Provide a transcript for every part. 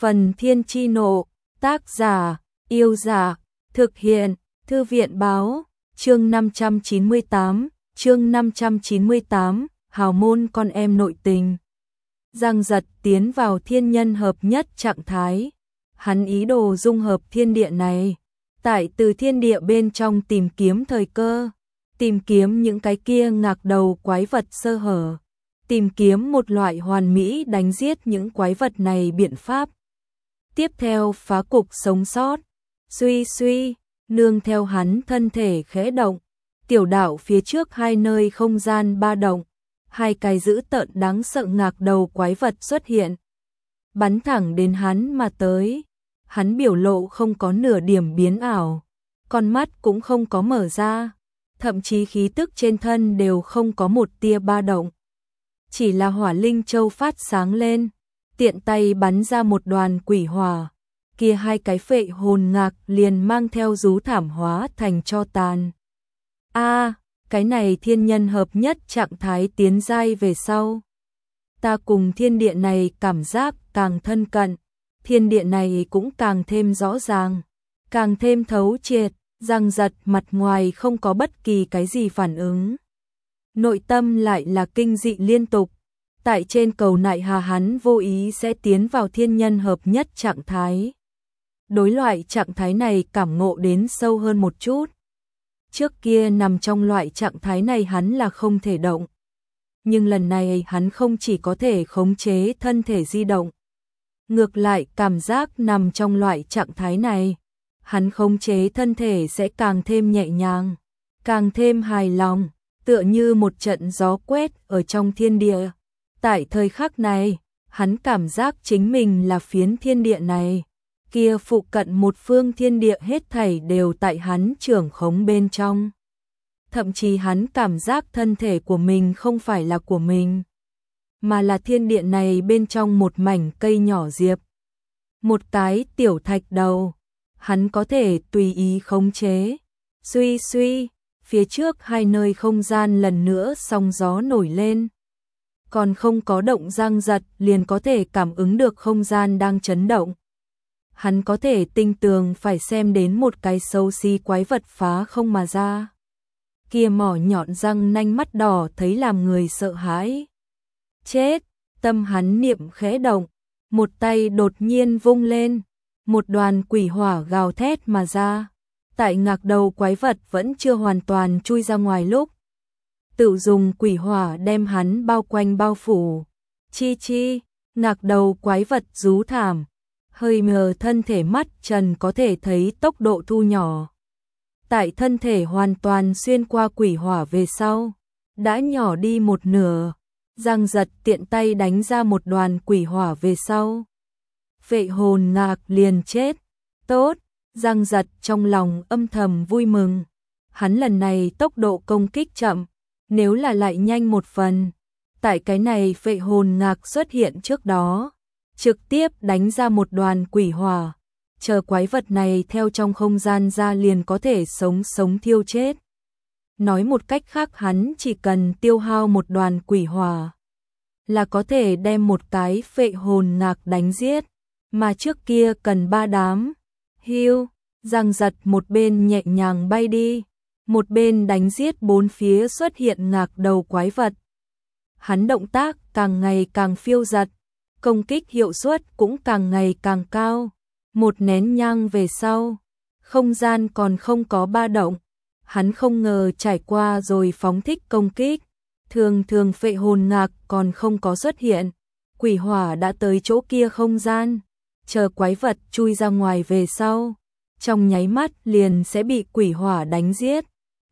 Phần Thiên Chi Nộ, tác giả, Yêu Dạ, thực hiện, Thư viện Báo, chương 598, hào môn con em nội tình. Giang Giật tiến vào thiên nhân hợp nhất trạng thái, hắn ý đồ dung hợp thiên địa này, tại từ thiên địa bên trong tìm kiếm thời cơ, tìm kiếm những cái kia ngạc đầu quái vật sơ hở, tìm kiếm một loại hoàn mỹ đánh giết những quái vật này biện pháp. Tiếp theo phá cục sống sót, suy, nương theo hắn thân thể khẽ động, tiểu đạo phía trước hai nơi không gian ba động, hai cái dữ tợn đáng sợ ngạc đầu quái vật xuất hiện, bắn thẳng đến hắn mà tới. Hắn biểu lộ không có nửa điểm biến ảo, con mắt cũng không có mở ra, thậm chí khí tức trên thân đều không có một tia ba động. Chỉ là hỏa linh châu phát sáng lên, tiện tay bắn ra một đoàn quỷ hỏa, kia hai cái phệ hồn ngạc liền mang theo rú thảm hóa thành tro tàn. Cái này thiên nhân hợp nhất trạng thái tiến giai về sau. Ta cùng thiên địa này cảm giác càng thân cận, thiên địa này cũng càng thêm rõ ràng, càng thêm thấu triệt. Giang Giật mặt ngoài không có bất kỳ cái gì phản ứng, nội tâm lại là kinh dị liên tục. Tại trên cầu nại hà hắn vô ý sẽ tiến vào thiên nhân hợp nhất trạng thái. Đối loại trạng thái này cảm ngộ đến sâu hơn một chút. Trước kia nằm trong loại trạng thái này hắn là không thể động. Nhưng lần này hắn không chỉ có thể khống chế thân thể di động. Ngược lại cảm giác nằm trong loại trạng thái này, hắn khống chế thân thể sẽ càng thêm nhẹ nhàng, càng thêm hài lòng, tựa như một trận gió quét ở trong thiên địa. Tại thời khắc này, hắn cảm giác chính mình là phiến thiên địa này, kia phụ cận một phương thiên địa hết thảy đều tại hắn trưởng khống bên trong. Thậm chí hắn cảm giác thân thể của mình không phải là của mình, mà là thiên địa này bên trong một mảnh cây nhỏ diệp. Một cái tiểu thạch đầu, hắn có thể tùy ý khống chế. Suy, phía trước hai nơi không gian lần nữa sóng gió nổi lên. Còn không có động Giang Giật liền có thể cảm ứng được không gian đang chấn động. Hắn có thể tinh tường phải xem đến một cái xấu xí quái vật phá không mà ra. Kia mỏ nhọn răng nanh mắt đỏ thấy làm người sợ hãi. Chết, tâm hắn niệm khẽ động, một tay đột nhiên vung lên, một đoàn quỷ hỏa gào thét mà ra. Tại ngạc đầu quái vật vẫn chưa hoàn toàn chui ra ngoài lúc, tự dùng quỷ hỏa đem hắn bao quanh bao phủ. Chi, ngạc đầu quái vật rú thảm, hơi mờ thân thể mắt trần có thể thấy tốc độ thu nhỏ. Tại thân thể hoàn toàn xuyên qua quỷ hỏa về sau, đã nhỏ đi một nửa. Giang Giật tiện tay đánh ra một đoàn quỷ hỏa về sau. Phệ hồn ngạc liền chết. Tốt, Giang Giật trong lòng âm thầm vui mừng. Hắn lần này tốc độ công kích chậm, nếu là lại nhanh một phần, tại cái này phệ hồn ngạc xuất hiện trước đó, trực tiếp đánh ra một đoàn quỷ hỏa, chờ quái vật này theo trong không gian ra liền có thể sống thiêu chết. Nói một cách khác hắn chỉ cần tiêu hao một đoàn quỷ hỏa là có thể đem một cái phệ hồn ngạc đánh giết, mà trước kia cần 3 đám. Hiu, Giang Giật một bên nhẹ nhàng bay đi, một bên đánh giết bốn phía xuất hiện ngạc đầu quái vật. Hắn động tác càng ngày càng phiêu dật, công kích hiệu suất cũng càng ngày càng cao. Một nén nhang về sau, không gian còn không có ba động. Hắn không ngờ trải qua rồi phóng thích công kích, thường phệ hồn ngạc còn không có xuất hiện, quỷ hỏa đã tới chỗ kia không gian, chờ quái vật chui ra ngoài về sau, trong nháy mắt liền sẽ bị quỷ hỏa đánh giết.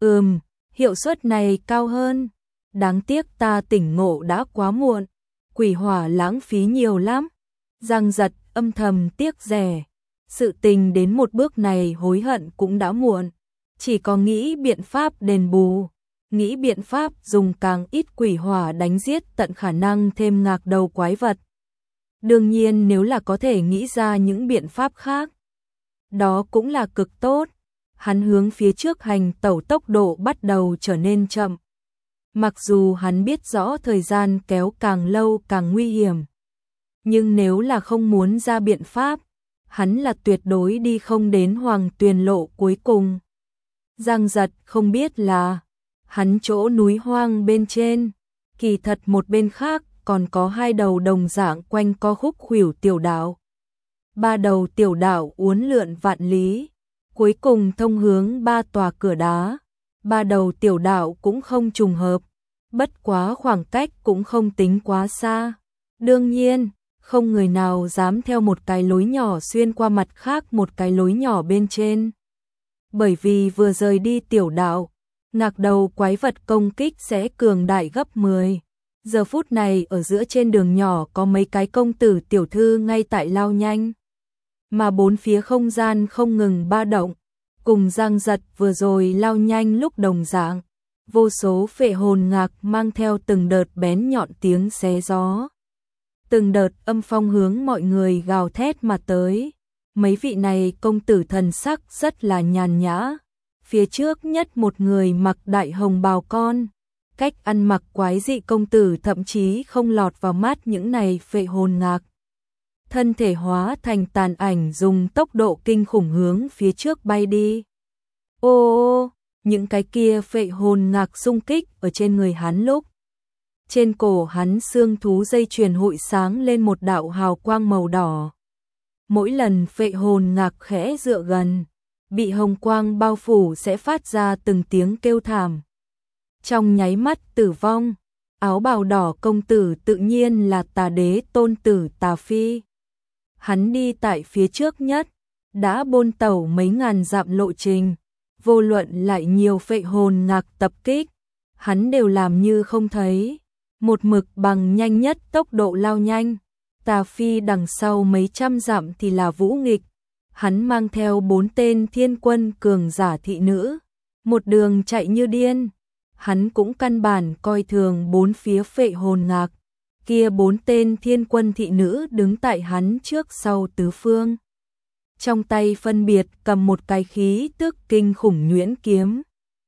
Hiệu suất này cao hơn, đáng tiếc ta tỉnh ngộ đã quá muộn, quỷ hỏa lãng phí nhiều lắm. Giang Giật âm thầm tiếc rẻ, sự tình đến một bước này hối hận cũng đã muộn, chỉ có nghĩ biện pháp đền bù, nghĩ biện pháp dùng càng ít quỷ hỏa đánh giết tận khả năng thêm ngạc đầu quái vật. Đương nhiên nếu là có thể nghĩ ra những biện pháp khác, đó cũng là cực tốt. Hắn hướng phía trước hành tẩu tốc độ bắt đầu trở nên chậm. Mặc dù hắn biết rõ thời gian kéo càng lâu càng nguy hiểm, nhưng nếu là không muốn ra biện pháp, hắn là tuyệt đối đi không đến Hoàng Tuyền lộ cuối cùng. Giang Giật không biết là hắn chỗ núi hoang bên trên, kỳ thật một bên khác còn có hai đầu đồng dạng quanh co khúc khuỷu tiểu đảo. Ba đầu tiểu đảo uốn lượn vạn lý, cuối cùng thông hướng ba tòa cửa đá. Ba đầu tiểu đảo cũng không trùng hợp, bất quá khoảng cách cũng không tính quá xa. Đương nhiên, không người nào dám theo một cái lối nhỏ xuyên qua mặt khác một cái lối nhỏ bên trên. Bởi vì vừa rời đi tiểu đảo, ngạc đầu quái vật công kích sẽ cường đại gấp 10. Giờ phút này ở giữa trên đường nhỏ có mấy cái công tử tiểu thư ngay tại lao nhanh. Mà bốn phía không gian không ngừng ba động, cùng Giang Giật vừa rồi lao nhanh lúc đồng dạng. Vô số phệ hồn ngạc mang theo từng đợt bén nhọn tiếng xé gió. Từng đợt âm phong hướng mọi người gào thét mà tới. Mấy vị này công tử thần sắc rất là nhàn nhã. Phía trước nhất một người mặc đại hồng bào con. Cách ăn mặc quái dị công tử thậm chí không lọt vào mắt những này phệ hồn ngạc. Thân thể hóa thành tàn ảnh dùng tốc độ kinh khủng hướng phía trước bay đi. Ô, những cái kia phệ hồn ngạc xung kích ở trên người hắn lúc. Trên cổ hắn xương thú dây chuyền hội sáng lên một đạo hào quang màu đỏ. Mỗi lần phệ hồn ngạc khẽ dựa gần, bị hồng quang bao phủ sẽ phát ra từng tiếng kêu thảm. Trong nháy mắt tử vong, áo bào đỏ công tử tự nhiên là Tà Đế tôn tử Tà Phi. Hắn đi tại phía trước nhất, đã bôn tẩu mấy ngàn dặm lộ trình, vô luận lại nhiều phệ hồn ngạc tập kích, hắn đều làm như không thấy, một mực bằng nhanh nhất tốc độ lao nhanh. Tà Phi đằng sau mấy trăm dặm thì là Vũ Nghịch, hắn mang theo 4 tên thiên quân cường giả thị nữ, một đường chạy như điên. Hắn cũng căn bản coi thường bốn phía phệ hồn ngạc, kia 4 tên thiên quân thị nữ đứng tại hắn trước sau tứ phương. Trong tay phân biệt cầm một cái khí tức kinh khủng nhuyễn kiếm.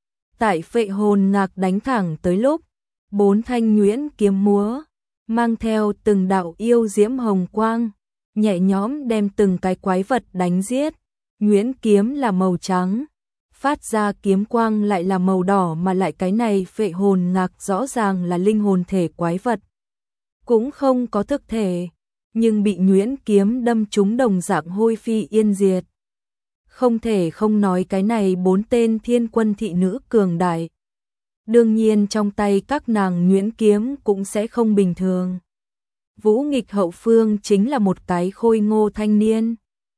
Tại phệ hồn ngạc đánh thẳng tới lúc, 4 thanh nhuyễn kiếm múa, mang theo từng đạo yêu diễm hồng quang, nhẹ nhõm đem từng cái quái vật đánh giết. Nhuyễn kiếm là màu trắng, phát ra kiếm quang lại là màu đỏ, mà lại cái này phệ hồn ngạc rõ ràng là linh hồn thể quái vật. Cũng không có thực thể, nhưng bị nhuyễn kiếm đâm trúng đồng dạng hôi phi yên diệt. Không thể không nói cái này 4 tên thiên quân thị nữ cường đại. Đương nhiên trong tay các nàng nhuyễn kiếm cũng sẽ không bình thường. Vũ Nghịch hậu phương chính là một cái khôi ngô thanh niên,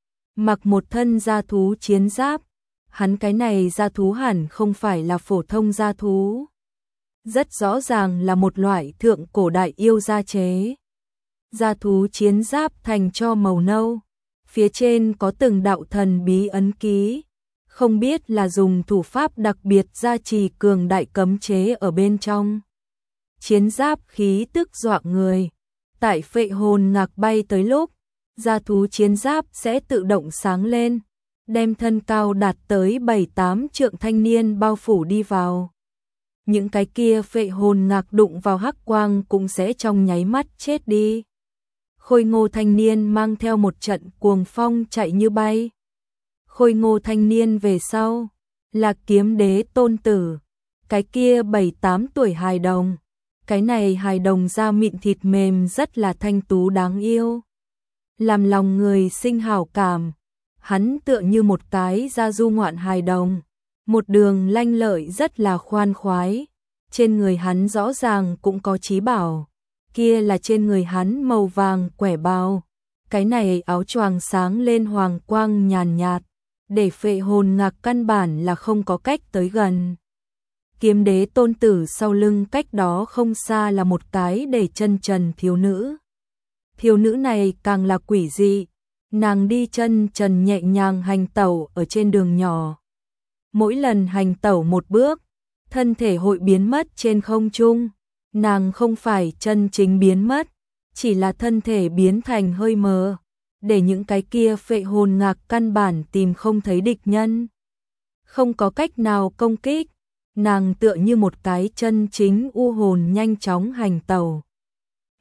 mặc một thân gia thú chiến giáp. Hắn cái này gia thú hẳn không phải là phổ thông gia thú, rất rõ ràng là một loại thượng cổ đại yêu gia chế. Gia thú chiến giáp thành cho màu nâu, phía trên có từng đạo thần bí ấn ký, không biết là dùng thủ pháp đặc biệt gia trì cường đại cấm chế ở bên trong. Chiến giáp khí tức dọa người, tại phệ hồn ngạc bay tới lúc, gia thú chiến giáp sẽ tự động sáng lên, đem thân cao đạt tới 7-8 trượng thanh niên bao phủ đi vào. Những cái kia phệ hồn ngạc đụng vào hắc quang cũng sẽ trong nháy mắt chết đi. Khôi ngô thanh niên mang theo một trận cuồng phong chạy như bay. Khôi ngô thanh niên về sau là Kiếm Đế tôn tử, cái kia 7-8 tuổi hài đồng. Cái này hài đồng da mịn thịt mềm rất là thanh tú đáng yêu, làm lòng người sinh hảo cảm. Hắn tựa như một cái da du ngoạn hài đồng, một đường lanh lợi rất là khoan khoái. Trên người hắn rõ ràng cũng có chí bảo, kia là trên người hắn màu vàng quẻ bào. Cái này áo choàng sáng lên hoàng quang nhàn nhạt, để phệ hồn ngạc căn bản là không có cách tới gần. Kiếm Đế tôn tử sau lưng cách đó không xa là một cái để chân trần thiếu nữ. Thiếu nữ này càng là quỷ dị, nàng đi chân trần nhẹ nhàng hành tẩu ở trên đường nhỏ. Mỗi lần hành tẩu một bước, thân thể hội biến mất trên không trung. Nàng không phải chân chính biến mất, chỉ là thân thể biến thành hơi mờ, để những cái kia phệ hồn ngạc căn bản tìm không thấy địch nhân. Không có cách nào công kích, nàng tựa như một cái chân chính u hồn nhanh chóng hành tẩu.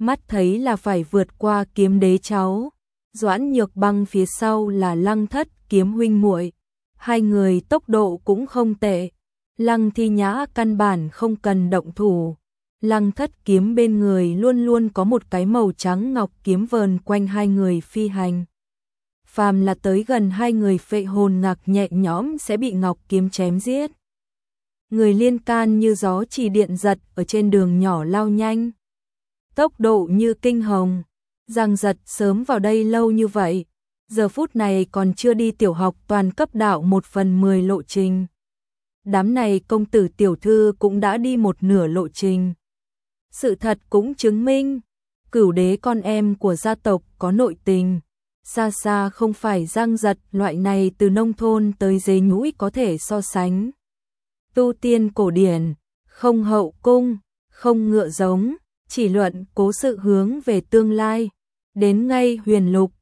mắt thấy là phải vượt qua Kiếm Đế cháu, Doãn Nhược Băng phía sau là Lăng Thất Kiếm huynh muội. Hai người tốc độ cũng không tệ. Lăng Thi Nhã căn bản không cần động thủ. Lăng Thất Kiếm bên người luôn luôn có một cái màu trắng ngọc kiếm vờn quanh hai người phi hành. Phàm là tới gần hai người phệ hồn ngạc nhẹ nhõm sẽ bị ngọc kiếm chém giết. Người liên can như gió chỉ điện giật ở trên đường nhỏ lao nhanh. Tốc độ như kinh hồng. Giang Giật sớm vào đây lâu như vậy, giờ phút này còn chưa đi tiểu học toàn cấp đạo 1/10 lộ trình. Đám này công tử tiểu thư cũng đã đi một nửa lộ trình. Sự thật cũng chứng minh, Cửu Đế con em của gia tộc có nội tình, xa xa không phải Giang Giật loại này từ nông thôn tới dế nhũi có thể so sánh. Tu tiên cổ điển, không hậu cung, không ngựa giống, chỉ luận cố sự hướng về tương lai. Đến ngay huyền lục,